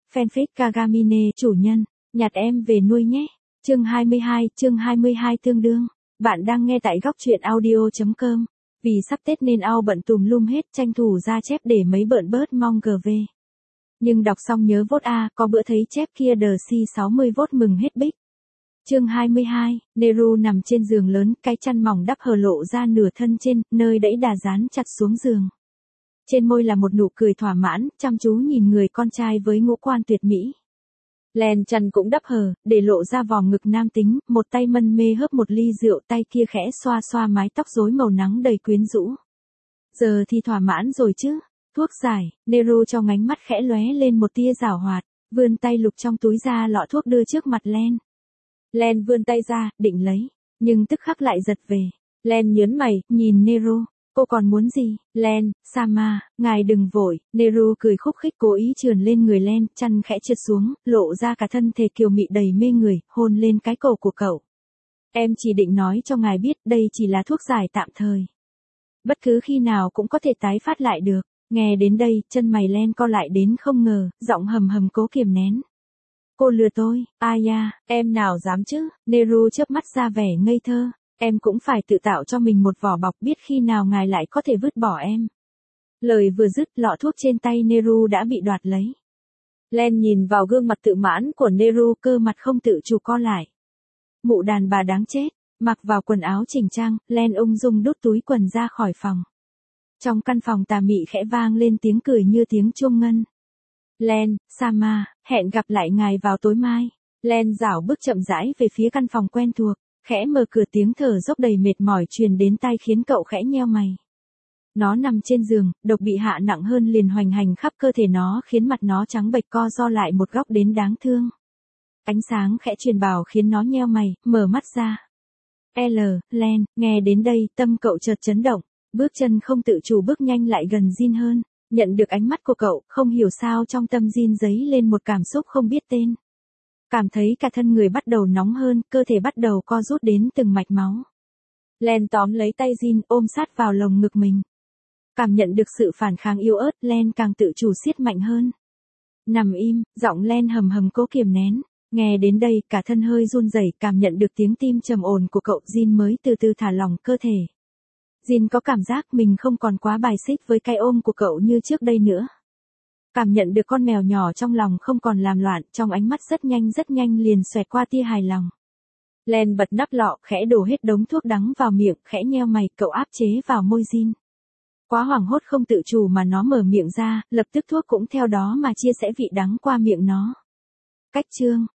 Fanfic Kagamine chủ nhân, nhặt em về nuôi nhé. Chương 22 tương đương. Bạn đang nghe tại góc truyện audio.com. Vì sắp Tết nên ao bận tùm lum hết, tranh thủ ra chép để mấy bợn bớt mong GV. Nhưng đọc xong nhớ vote A, có bữa thấy chép kia đờ si 60 vote mừng hết bích. Chương 22, Neru nằm trên giường lớn, cái chăn mỏng đắp hở lộ ra nửa thân trên, nơi đẫy đà dán chặt xuống giường. Trên môi là một nụ cười thỏa mãn, chăm chú nhìn người con trai với ngũ quan tuyệt mỹ. Len chăn cũng đắp hở, để lộ ra vòng ngực nam tính, một tay mân mê hớp một ly rượu, tay kia khẽ xoa xoa mái tóc rối màu nắng đầy quyến rũ. Giờ thì thỏa mãn rồi chứ. Thuốc giải, Neru trong ánh mắt khẽ lóe lên một tia giảo hoạt, vươn tay lục trong túi ra lọ thuốc đưa trước mặt Len. Len vươn tay ra, định lấy, nhưng tức khắc lại giật về. Len nhớn mày, nhìn Neru. Cô còn muốn gì? Len, Sama, ngài đừng vội. Neru cười khúc khích cố ý trườn lên người Len, chăn khẽ trượt xuống, lộ ra cả thân thể kiều mị đầy mê người, hôn lên cái cổ của cậu. Em chỉ định nói cho ngài biết đây chỉ là thuốc giải tạm thời. Bất cứ khi nào cũng có thể tái phát lại được. Nghe đến đây, chân mày Len co lại đến không ngờ, giọng hầm hầm cố kiềm nén. Cô lừa tôi, Aya, em nào dám chứ? Neru chớp mắt ra vẻ ngây thơ. Em cũng phải tự tạo cho mình một vỏ bọc, biết khi nào ngài lại có thể vứt bỏ em. Lời vừa dứt, lọ thuốc trên tay Neru đã bị đoạt lấy. Len nhìn vào gương mặt tự mãn của Neru, cơ mặt không tự chủ co lại. Mụ đàn bà đáng chết. Mặc vào quần áo chỉnh trang, Len ung dung đút túi quần ra khỏi phòng. Trong căn phòng tà mị khẽ vang lên tiếng cười như tiếng chuông ngân. Len, Sama, hẹn gặp lại ngài vào tối mai. Len dảo bước chậm rãi về phía căn phòng quen thuộc, khẽ mở cửa, tiếng thở dốc đầy mệt mỏi truyền đến tai khiến cậu khẽ nheo mày. Nó nằm trên giường, độc bị hạ nặng hơn liền hoành hành khắp cơ thể nó khiến mặt nó trắng bệch co ro lại một góc đến đáng thương. Ánh sáng khẽ truyền vào khiến nó nheo mày, mở mắt ra. Len, nghe đến đây, tâm cậu chợt chấn động. Bước chân không tự chủ bước nhanh lại gần Jin hơn, nhận được ánh mắt của cậu, không hiểu sao trong tâm Jin dấy lên một cảm xúc không biết tên. Cảm thấy cả thân người bắt đầu nóng hơn, cơ thể bắt đầu co rút đến từng mạch máu. Len tóm lấy tay Jin ôm sát vào lồng ngực mình. Cảm nhận được sự phản kháng yếu ớt, Len càng tự chủ siết mạnh hơn. Nằm im, giọng Len hầm hầm cố kiềm nén. Nghe đến đây, cả thân hơi run rẩy, cảm nhận được tiếng tim trầm ổn của cậu, Jin mới từ từ thả lỏng cơ thể. Jin có cảm giác mình không còn quá bài xích với cái ôm của cậu như trước đây nữa. Cảm nhận được con mèo nhỏ trong lòng không còn làm loạn, trong ánh mắt rất nhanh liền xoẹt qua tia hài lòng. Len bật nắp lọ, khẽ đổ hết đống thuốc đắng vào miệng, khẽ nheo mày, cậu áp chế vào môi Jin. Quá hoảng hốt không tự chủ mà nó mở miệng ra, lập tức thuốc cũng theo đó mà chia sẻ vị đắng qua miệng nó. Cách chương,